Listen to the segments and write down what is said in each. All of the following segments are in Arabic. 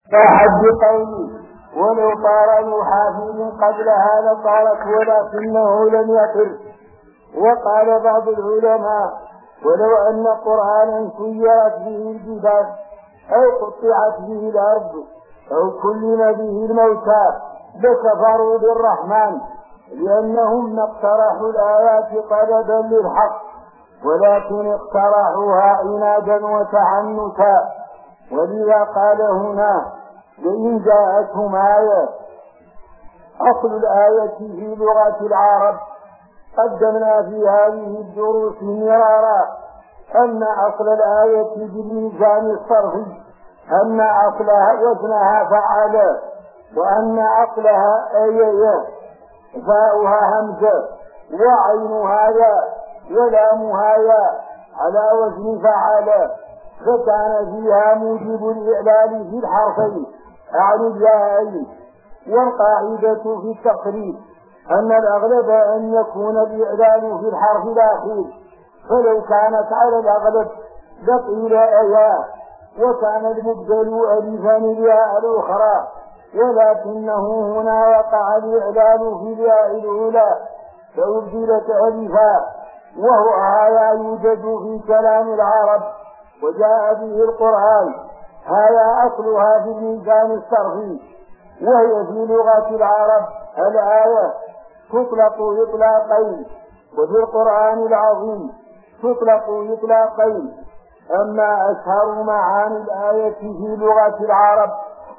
فحد قولي ولو طار محافظ قبلها لطارت ولكنه لم يطر. وقال بعض العلماء ولو أن قرآنا سيرت به الجبال أو قطعت به الأرض أو كلم به الموتى لكفروا بالرحمن لأنهم ما اقترحوا الآيات طلبا للحق ولكن اقترحوها عنادا وتعنتا. ولذا قال هنا لئن جاءتهم آية. أصل الآية في لغة العرب قدمنا في هذه الدروس مرارا أن أصل الآية بالميزان الصرفي أن أصلها وزنها فعل وأن أصلها آية فاؤها همزة وعينها ياء ولامها ياء على وزن فعل فكان فيها موجب الإعلال في الحرفين أعني الياءين. والقاعدة في التقريب أن الأغلب أن يكون الإعلال في الحرف الأخير فلو كانت على الأغلب لقيل آياء وكان المبدل ألفا الياء الأخرى ولكنه هنا وقع الإعلال في الياء الأولى فأبدلت ألفا وهو هذا يوجد في كلام العرب وجاء به القرآن. هذا أصلها في الميزان الصرفي وهي في لغة العرب الآية تطلق إطلاقين وفي القرآن العظيم تطلق إطلاقين. أما أشهر معاني الآية في لغة العرب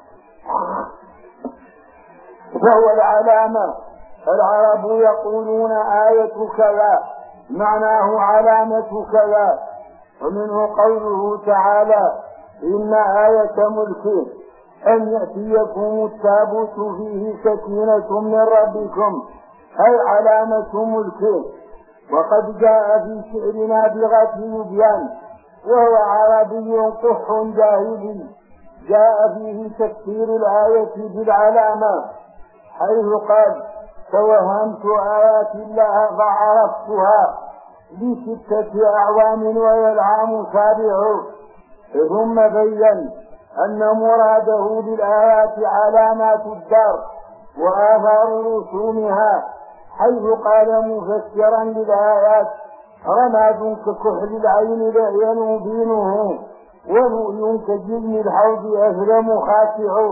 فهو العلامة. العرب يقولون آية كذا معناه علامة كذا. ومنه قوله تعالى إن آية ملك أن يأتيكم التابوت فيه سكينة من ربكم أي علامة ملك. وقد جاء في شعر نابغة يبيان وهو عربي قح جاهلي جاء فيه تفسير الآية بالعلامة حيث قال توهمت آيات الله فعرفتها ل6 أعوام ويلعام سابع. ثم بين أن مراده بالآيات علامات الدار وآثار رسومها حيث قال مفسرا للآيات رماد ككحل العين لا ينوبينه ولؤي كجلم الحوض أثلم خاشع.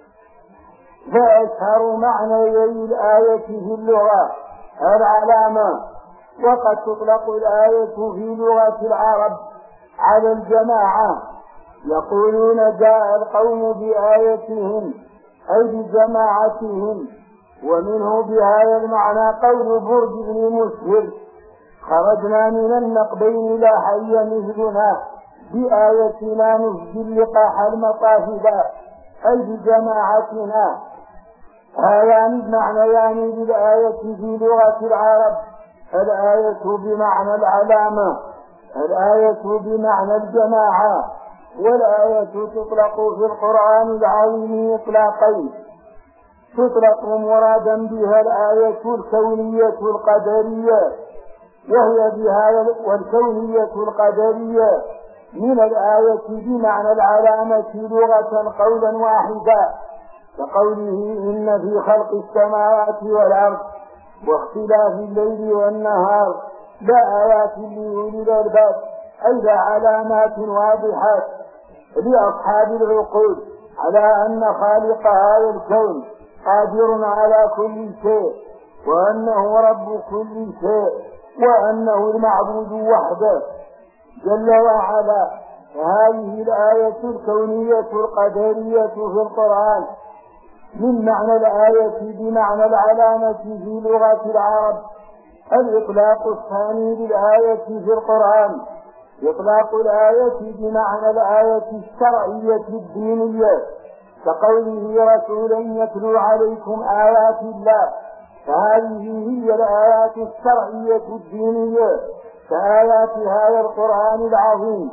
فأشهر معنى الآية في اللغة العلامة. وقد تطلق الآية في لغة العرب على الجماعة يقولون جاء القوم بآيتهم أي بجماعتهم. ومنه بهذا المعنى قول برج بن مسهر خرجنا من النقبين لا حي مثلنا بآيتنا نسجي لقاح المطافدا أي بجماعتنا. هذان معنيان للآية في لغة العرب. الآية بمعنى العلامة الآية بمعنى الجماعة. والآية تطلق في القرآن العظيم إطلاقين. تطلق مرادا بها الآية الكونية القدرية وهي بها والكونية القدرية من الآية بمعنى العلامة لغة قولا واحدا كقوله إن في خلق السماوات والأرض واختلاف الليل والنهار لآيات لأولي الألباب أي لعلامات واضحات لأصحاب العقول على أن خالق هذا الكون قادر على كل شيء وأنه رب كل شيء وأنه المعبود وحده جل وعلا. هذه الآية الكونية القدرية في القرآن من معنى الآية بمعنى العلامة في لغة العرب. الإطلاق الثاني للآية في القرآن إطلاق الآية بمعنى الآية الشرعية الدينية كقوله رسولا يتلو عليكم آيات الله. فهذه هي الآيات الشرعية الدينية كآيات هذا القرآن العظيم.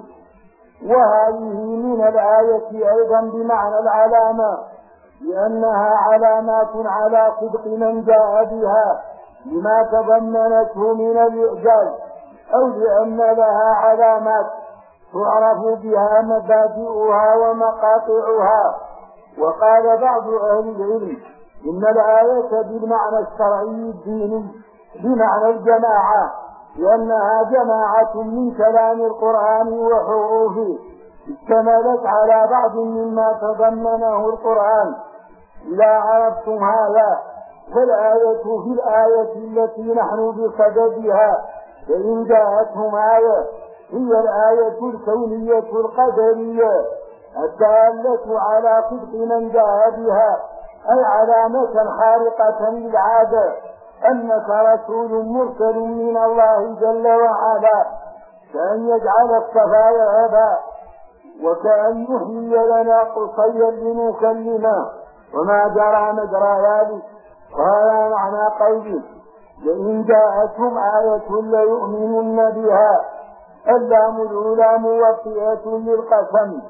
وهذه من الآية أيضا بمعنى العلامة لأنها علامات على صدق من جاء بها لما تضمنته من الإعجاز أو لأن لها علامات تعرف بها مبادئها ومقاطعها وقال بعض أهل العلم إن الآية بالمعنى الشرعي الديني بمعنى الجماعة، لأنها جماعة من كلام القرآن وحروفه اشتملت على بعض مما تضمنه القرآن. إذا عرفتم هذا فالآية في الآية التي نحن بصددها، فإن جاءتهم آية هي الآية الكونية القدرية الدالة على صدق من جاء بها، أي علامة خارقة للعادة أنك رسول مرسل من الله جل وعلا، كأن يجعل الصفا هبا وكأن يحيي لنا قصيا لنكلمه وما جرى مجرى ذلك. وهذا معنى قوله لئن جاءتهم آية ليؤمنن بها. اللام الأولى موطئة للقسم،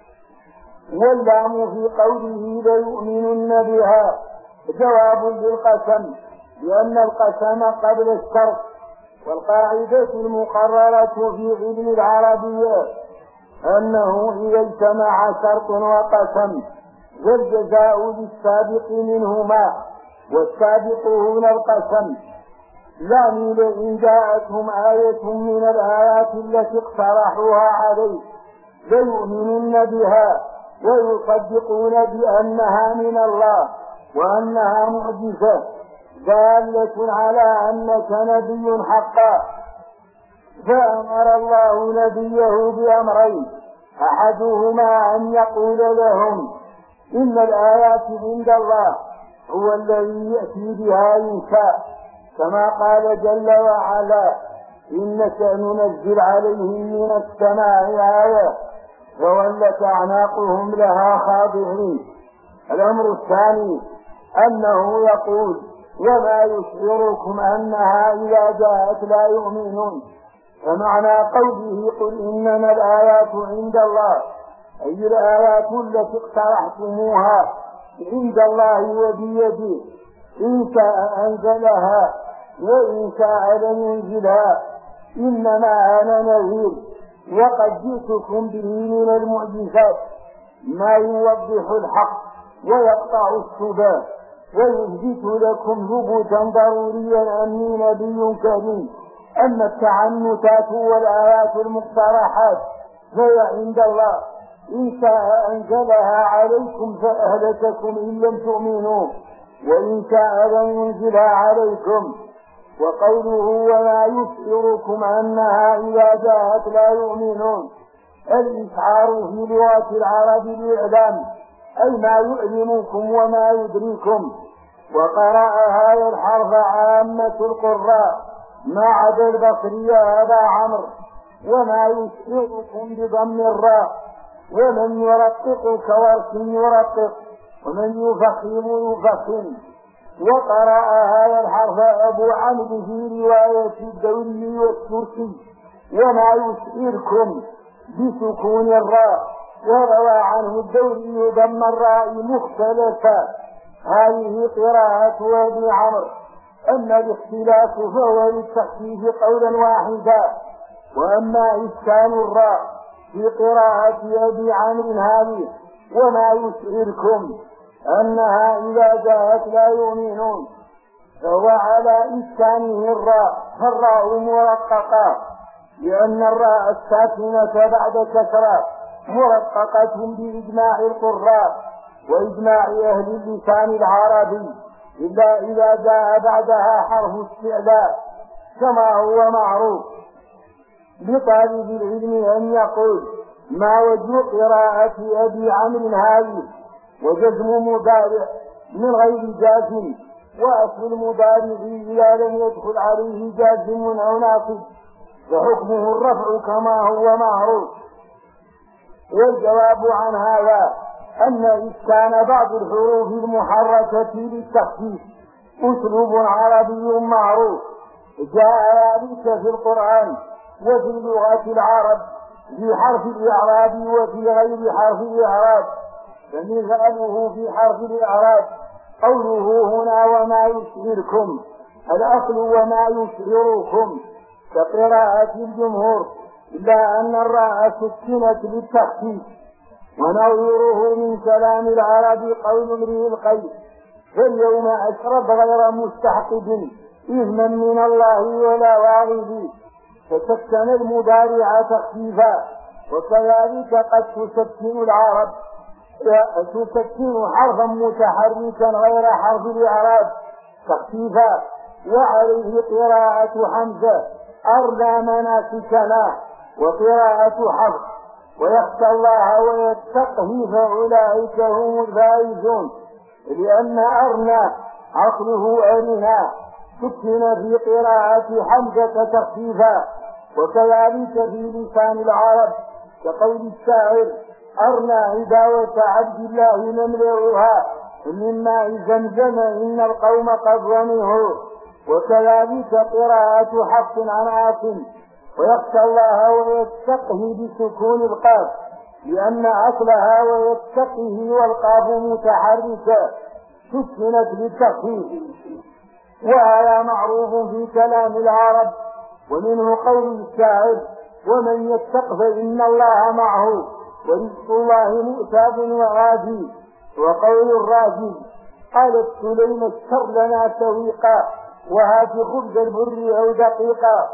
واللام في قوله ليؤمنن بها جواب للقسم، لأن القسم قبل الشرط. والقاعدة المقررة في علم العربية أنه إذا اجتمع شرط وقسم والجزاء للسابق منهما، والسابق هنا القسم. يعني لئن جاءتهم آية من الآيات التي اقترحوها عليه ليؤمنن بها ويصدقون بأنها من الله وأنها معجزة دالة على أنك نبي حقا. فأمر الله نبيه بأمرين، أحدهما أن يقول لهم إن الآيات عند الله هو الذي يأتي بها إن شاء، كما قال جل وعلا إنك ننزل عليهم من السماء آية فولت أعناقهم لها خاضعين. الأمر الثاني أنه يقول وما يشعركم أنها إذا جاءت لا يؤمنون. فمعنى قوله قل إنما الآيات عند الله أي الآيات التي اقترحتموها عند الله وبيده، إن شاء أنزلها وإن شاء لم ينزلها، إنما أنا نذير وقد جئتكم به من المعجزات ما يوضح الحق ويقطع الشبهات ويثبت لكم ثبوتا ضروريا أني نبي كريم. أما التعنتات والآيات المقترحات فهي عند الله، إن شاء أنزلها عليكم فأهلككم إن لم تؤمنوا وإن شاء لم ينزلها عليكم. وقوله وما يشعركم أنها إذا جاءت لا يؤمنون، الإشعار في لغة العرب الإعلام، أي ما يعلمكم وما يدريكم. وقرأ هذا الحرف عامة القراء ما عدا البصري أبا عمرو. وما يشعركم بضم الراء، ومن يرقق كورش يرقق، ومن يفخم يفخم. وقرأ هذا الحرف أبو عمرو في رواية الدوري والتركي وما يشعركم بسكون الراء، وروى عنه الدوري ضم الراء مختلفة. هذه قراءة أبي عمرو. أما الاختلاف فهو للتخفيف قولا واحدا. وأما إسكان الراء في قراءة أبي عمرو هذه وما يشعركم أنها إذا جاءت لا يؤمنون، فهو على إسكانه الراء، فالراء مرققة لأن الراء الساكنة بعد كسرة مرققة بإجماع القراء وإجماع أهل اللسان العربي، إلا إذا جاء بعدها حرف استعلاء كما هو معروف. لطالب العلم أن يقول ما وجه قراءة أبي عمرو هذه، وجزم مضارع من غير جازم، وأصل المضارع إذا لم يدخل عليه جازم أو ناصب فحكمه الرفع كما هو معروف. والجواب عن هذا أن إسكان بعض الحروف المحركة للتخفيف أسلوب عربي معروف، جاء ذلك في القرآن وفي لغة العرب في حرف الإعراب وفي غير حرف الإعراب. فمثاله في حرف الإعراب قوله هنا وما يشعركم، الأصل وما يشعركم كقراءة الجمهور، إلا أن الراء سكنت للتخفيف ونظيره من كلام العرب قول امرئ القيس: فاليوم أشرب غير مستحقد إذنا من الله ولا واعظ. فسكن المضارع تخفيفا، وكذلك قد تسكن العرب تسكن حرفا متحركا غير حرف الإعراب تخفيفا. وعليه قراءة حمزة: أرنا مناسكنا، وقراءة حفص: ويخشى الله ويتقه فأولئك هم الفائزون، لأن أرنا عقله أرنا سكن في قراءة حمزة تخفيفا. وكذلك في لسان العرب كقول الشاعر: أرنا عداوة عبد الله نملأها من ماء زمزم إن القوم قد ظنه. وكذلك قراءة حفص عن عاصم: ويخشى الله ويتقه بسكون القاف، لأن أصلها ويتقه والقاف متحركة سكنت بالتخفيف. وهذا معروف في كلام العرب. ومنه قول الشاعر: ومن يتق فإن الله معه، ورزق الله مؤتاب وآتي. وقول الراجل: قالت سليم: اشتر لنا سويقا، وهات خبز البر أو دقيقا.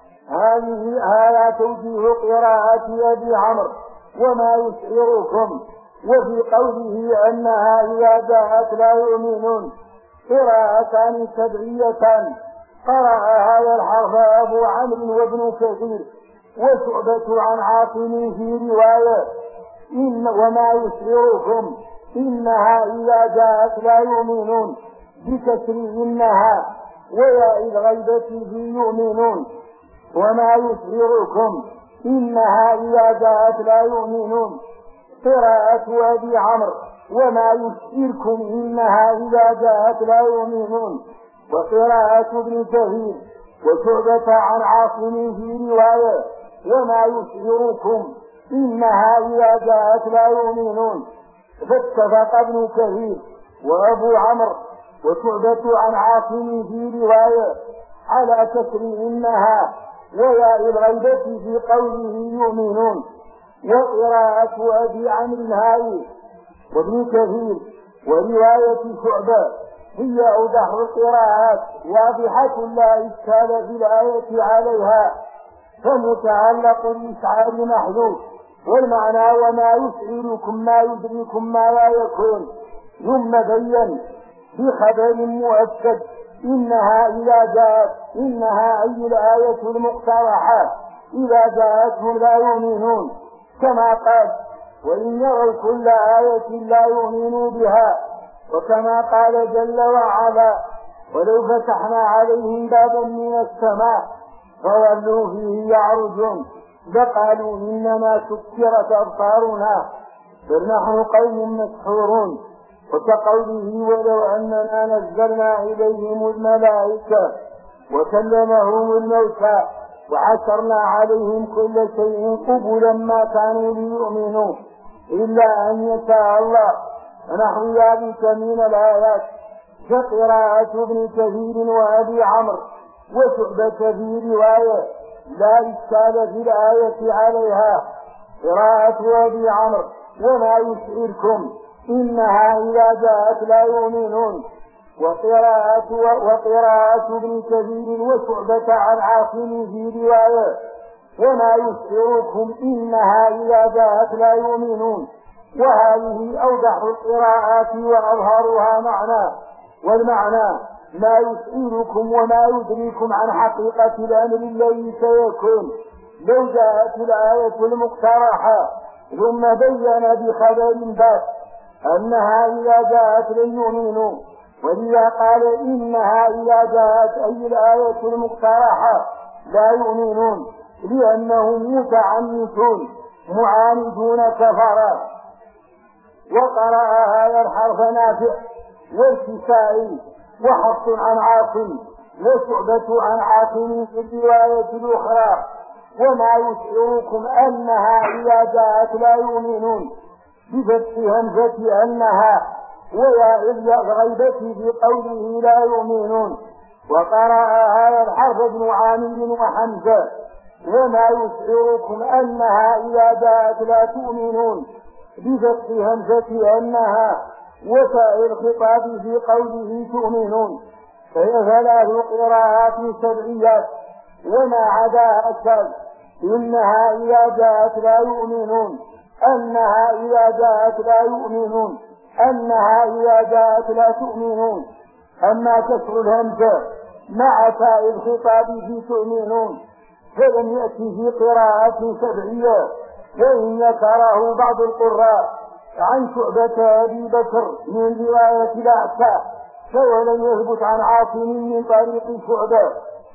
هذا توجيه قراءة أبي عمرو: وما يشعركم. وفي قوله أنها إذا جاءت لا يؤمنون قراءتان سبعيتان. قرأ هذا الحرف أبو عمرو وابن كثير وشعبة عن عاصم في رواية: وما يشعركم إنها إذا جاءت لا يؤمنون بكسر إنها وياء الغيبة في يؤمنون. وما يشعركم إنها إذا جاءت لا يؤمنون قراءة أبي عمرو: وما يشعركم إنها إذا جاءت لا يؤمنون. وقراءة ابن كثير وشعبة عن عاصم في رواية: وما يشعركم إنها إذا جاءت لا يؤمنون. فاتفق ابن كثير وأبو عمرو وشعبة عن عاصم في رواية على كسر إنها وياء الغيبة في قوله يؤمنون. وقراءة أبي عمرو هاي وابن كثير ورواية شعبة هي أوضح القراءات، واضحة لا إشكال في الآية عليها، فمتعلق الإشعار محذوف. والمعنى: وما يشعركم ما يدركم ما لا يكون. ثم بين بخبر مؤكد: إنها إذا جاءت، إنها أي الآية المقترحة إذا جاءتهم لا يؤمنون، كما قال: وإن يروا كل آية لا يؤمنوا بها. وكما قال جل وعلا: ولو فتحنا عليهم بابا من السماء فولوا فيه يعرجون لقالوا إنما سكرت أبصارنا بل نحن قوم مسحورون. وكقوله: ولو أننا نزلنا إليهم الملائكة وكلمهم الموتى وعثرنا عليهم كل شيء قبلا ما كانوا ليؤمنوا إلا أن يشاء الله. ونحو ذلك من الآيات. كقراءة ابن كثير وأبي عمرو وشعبة في رواية لا إشكال في الآية عليها. قراءة أبي عمرو: وما يشعركم إنها إذا جاءت لا يؤمنون. وقراءة ابن كثير وشعبة عن عاصم في رواية: وما يشعركم إنها إذا جاءت لا يؤمنون. وهذه أوضح القراءات وأظهرها معنى. والمعنى: ما يشعركم وما يدريكم عن حقيقة الأمر الذي سيكون لو جاءت الآية المقترحة. ثم بين بخبر بات أنها إذا جاءت لن يؤمنوا، ولذا قال: إنها إذا جاءت أي الآية المقترحة لا يؤمنون، لأنهم متعنتون معاندون كفرا. وقرأ هذا الحرف نافع والكسائي وحفص عن عاصم وشعبة عن عاصم في الرواية الأخرى: وما يشعركم أنها إذا جاءت لا يؤمنون، بفتح همزة أنها وياء الغيبة في قوله لا يؤمنون. وقرأ هذا الحرف ابن عامر وحمزة: وما يشعركم أنها إذا جاءت لا تؤمنون، بفتح همزة أنها وتاء الخطاب في قوله تؤمنون، فهي 3 قراءات سبعيات وما عداها الثالث. إنها إذا جاءت لا يؤمنون، أنها إذا جاءت لا يؤمنون، أنها إذا جاءت لا تؤمنون. أما كسر الهمزة مع تاء الخطاب في تؤمنون فلم يأتي في قراءة سبعية، وإن ذكره بعض القراء عن شعبة أبي بكر من رواية الأعشى، فولم يثبت عن عاصم من طريق شعبة.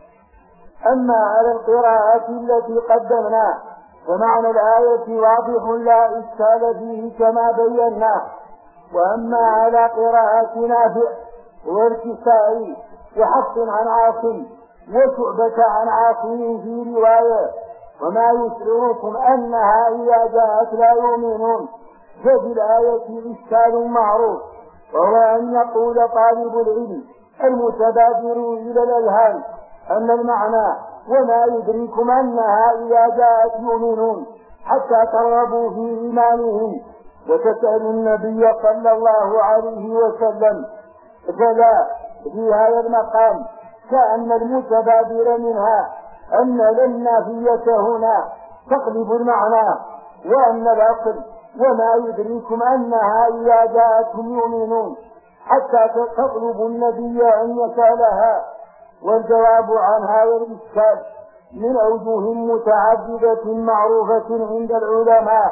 أما على القراءة التي قدمنا فمعنى الآية واضح لا إشكال فيه كما بينا. وأما على قراءة نافع والكسائي وحفص عن عاصم وشعبة عن عاصم في رواية وما يشعركم أنها إذا جاءت لا يؤمنون، ففي الآية إشكال معروف، وهو أن يقول طالب العلم المتبادر إلى الأذهان أن المعنى وما يدركم أنها إذا جاءت يؤمنون حتى ترغبوا في إيمانهم وتسألوا النبي صلى الله عليه وسلم. فلا في هذا المقام كأن المتبادر منها أن النافية هنا تقلب المعنى، وأن الأصل وما يدركم أنها إذا جاءتهم يؤمنون حتى تطلب النبي أن يسألها. والجواب عن هذا الإشكال من أوجه متعددة معروفة عند العلماء.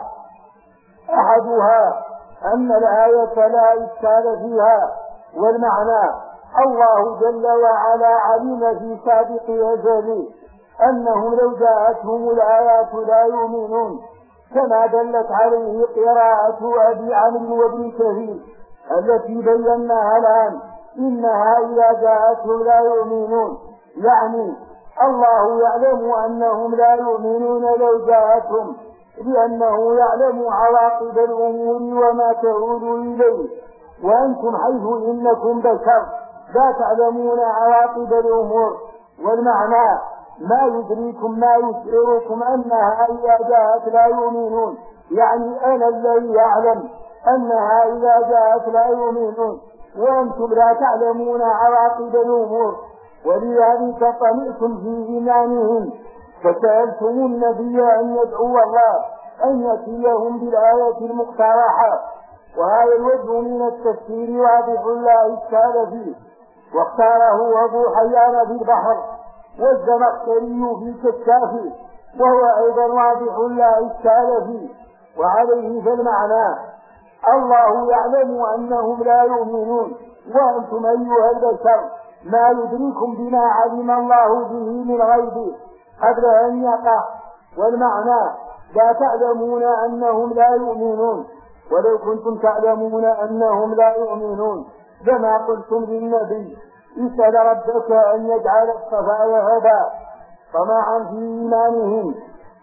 أحدها أن الآية لا إشكال فيها، والمعنى الله جل وعلا علم في سابق أجله أنهم لو جاءتهم الآيات لا يؤمنون، كما دلت عليه قراءة أبي عمرو وابن كثير التي بيناها الآن، إنها إذا جاءتهم لا يؤمنون، يعني الله يعلم أنهم لا يؤمنون لو جاءتهم، لأنه يعلم عواقب الأمور وما تعود إليه، وأنتم حيث إنكم بشر لا تعلمون عواقب الأمور. والمعنى ما يدريكم ما يشعركم أنها إذا جاءت لا يؤمنون، يعني أنا الذي يعلم أنها إذا جاءت لا يؤمنون وأنتم لا تعلمون عواقب الأمور، ولذلك طمئتم في إيمانهم فسألتم النبي أن يدعو الله أن يأتيهم بالآية المقترحة. وهذا الوجه من التفسير واضح لا إشكال فيه، واختاره أبو حيان في البحر والزمخشري في كشافه، وهو أيضا واضح لا إشكال فيه. وعليه فالمعنى الله يعلم أنهم لا يؤمنون، وأنتم أيها البشر ما يدريكم بما علم الله به من غيبه قبل أن يقع. والمعنى لا تعلمون أنهم لا يؤمنون، ولو كنتم تعلمون أنهم لا يؤمنون لما قلتم للنبي اسأل ربك أن يجعل الصفا وهدى طمعا في إيمانهم.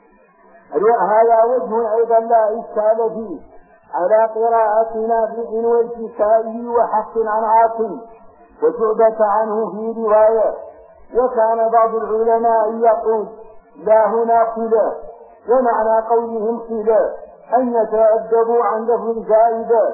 هذا وجه أيضا لا إشكال فيه على قراءة نافع والكسائي وحفص عن عاصم وشعبة عنه في رواية. وكان بعض العلماء يقول لا هنا صلة، ومعنى قولهم صلة أن يتأدبوا عن لفظ زائدة.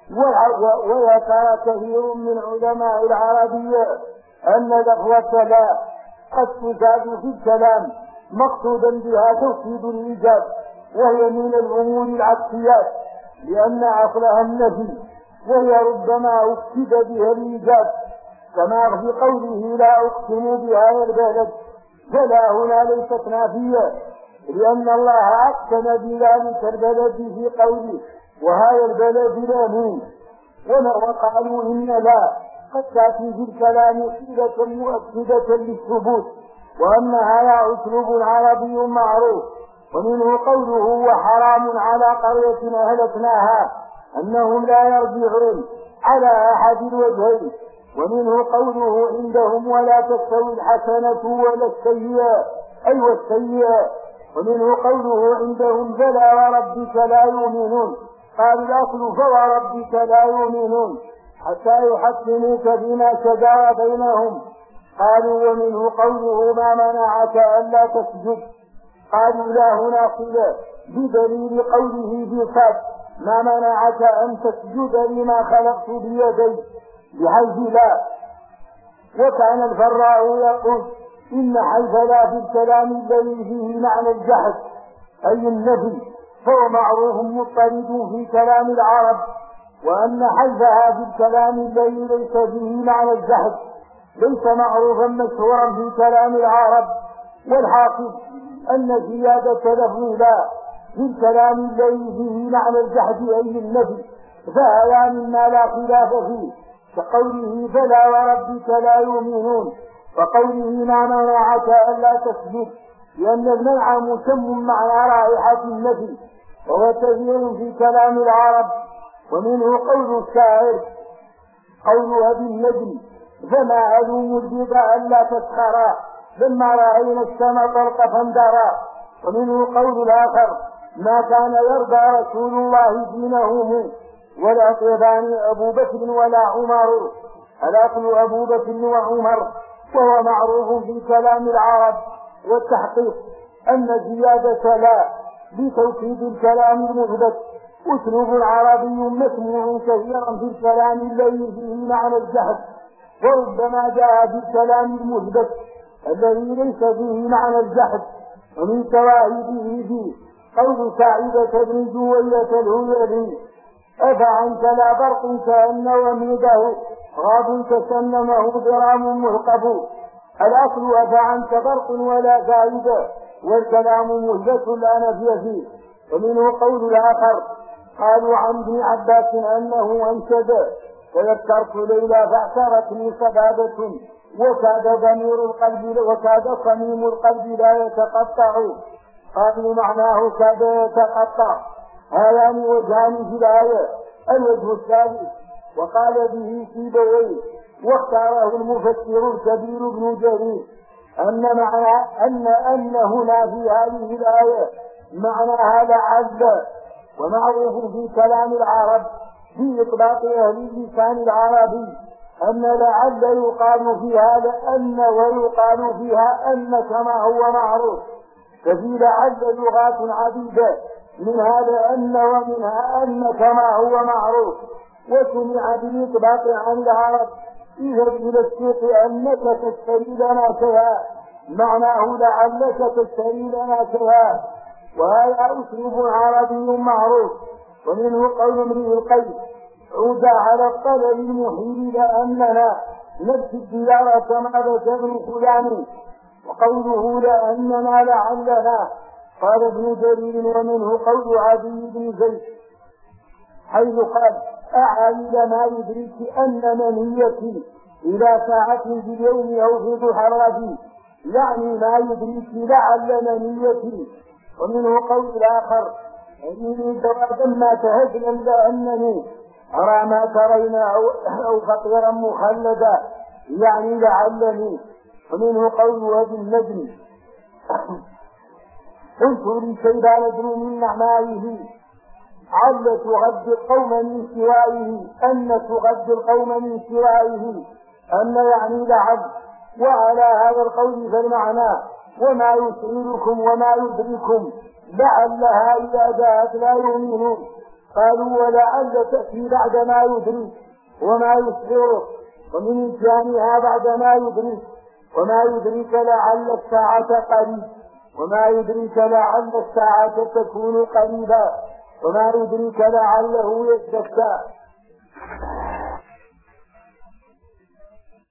وذكر كثير من علماء العربية أن لفظة لا قد تزاد في الكلام مقصودا بها توكيد الإيجاب، وهي من الأمور العكسيات لأن أصلها النفي، وهي ربما أكد بها الإيجاب كما في قوله لا أقسم بهذا البلد، فلا هنا ليست نافية لأن الله أقسم بذلك البلد في قوله وهذا البلد لامين. وقالوا إن لا قد تأتي في الكلام صيغة مؤكدة للثبوت، وأنها لا أسلوب عربي معروف. ومنه قوله وحرام على قرية أهلكناها أنهم لا يرجعون على أحد الوجهين. ومنه قوله عندهم ولا تستوي الحسنة ولا السيئة أي والسيئة. ومنه قوله عندهم فلا وربك لا يؤمنون، قال الأصل فوربك لا يؤمنون حتى يحكموك فيما شجر بينهم. قالوا ومنه قوله ما منعك ألا تسجد، قالوا لا هنا صلة بدليل قوله في صاد ما منعك أن تسجد لما خلقت بيدي، بحيث لا. وكان الفراء يقول إن حيث لا في الكلام الذي فيه معنى الجحد أي النفي فهو معروف مضطرد في كلام العرب، وأن حيثها في الكلام الذي ليس فيه معنى الجحد ليس معروفا مشهورا في كلام العرب. والحاصل أن زيادة لفظ لا في الكلام الذي فيه معنى الجحد أي النفي فهذا مما لا خلاف فيه، كقوله فلا وربك لا يؤمنون، وقوله ما منعك ألا تسجد، لأن المنع مسمى معنى رائحة النفي وهو كثير في كلام العرب. ومنه قول الشاعر قولها بالنجم فما ألوم البيض ألا تسخرا لما رأينا السماء طلق فاندرا. ومنه قول الآخر ما كان يرضى رسول الله دينهم ولا طيبان أبو بكر ولا عمر، الأصل أبو بكر وعمر، وهو معروف في كلام العرب. والتحقيق أن زيادة لا بتوكيد الكلام المثبت أسلوب عربي مسموع كثيرا في الكلام الذي فيه معنى الجحد، وربما جاء في الكلام المثبت الذي ليس فيه معنى الجحد. ومن شواهده فيه قول سعيدة بن جوية الهيلي أفعنت لا برق كأن وميده غاب تسنمه ضرام مهقب. الأصل أفعنت برق ولا فائدة، والكلام مهلة لا نفي فيه. ومنه قول الآخر قالوا عن ابن عباس أنه أنشد فذكرت ليلى فاعترتني صبابة وكاد صميم القلب لا يتقطع. قالوا معناه كاد يتقطع. هذان وجهان في الآية. الوجه الثالث وقال به سيبويه واختاره المفسر الكبير ابن جرير أن هنا في هذه الآية معناها لعل، ومعروف في كلام العرب في إطلاق أهل اللسان العربي أن لعل يقال فيها لأن ويقال فيها أن كما هو معروف، ففي لعل لغات عديدة منها لأن ومنها أن كما هو معروف. وسمع بالإطلاق عن العرب اذهب إلى السوق أنك تشتري لنا كذا، معناه لعلك تشتري لنا كذا، وهذا أسلوب عربي معروف. ومنه قول امرئ القيس عود على الطلب المحيل لأننا نبكي الديار كما ذكر فلان، وقوله لأننا لعلنا. قال ابن جرير ومنه قول عدي بن زيد حيث قال أعلم ما يدرك أن منيتي إلى ساعة في اليوم أو في ضحى الغد، يعني ما يدرك لعل منيتي. ومنه قول الآخر إني سوادا ما تهزلا لأنني أرى ما ترينا أو فقيرا مخلدا، يعني لعلني. ومنه قول أبي النجم قلت لشيبان بن من نعمائه عل تغذي القوم من سوائه، أن تغذي القوم من سوائه أن يعني لعل. وعلى هذا القول فالمعنى وما يسعركم وما يدركم لعلها إذا جاءت لا يؤمنون. قالوا ولعل تأتي بعد ما يدرك وما يسعرك، ومن إمكانها بعد ما يدرك. وما يدرك لعل الساعة قريب، وما يدرك لعل الساعة تكون قريبا، وما يدرك لعله يزكى.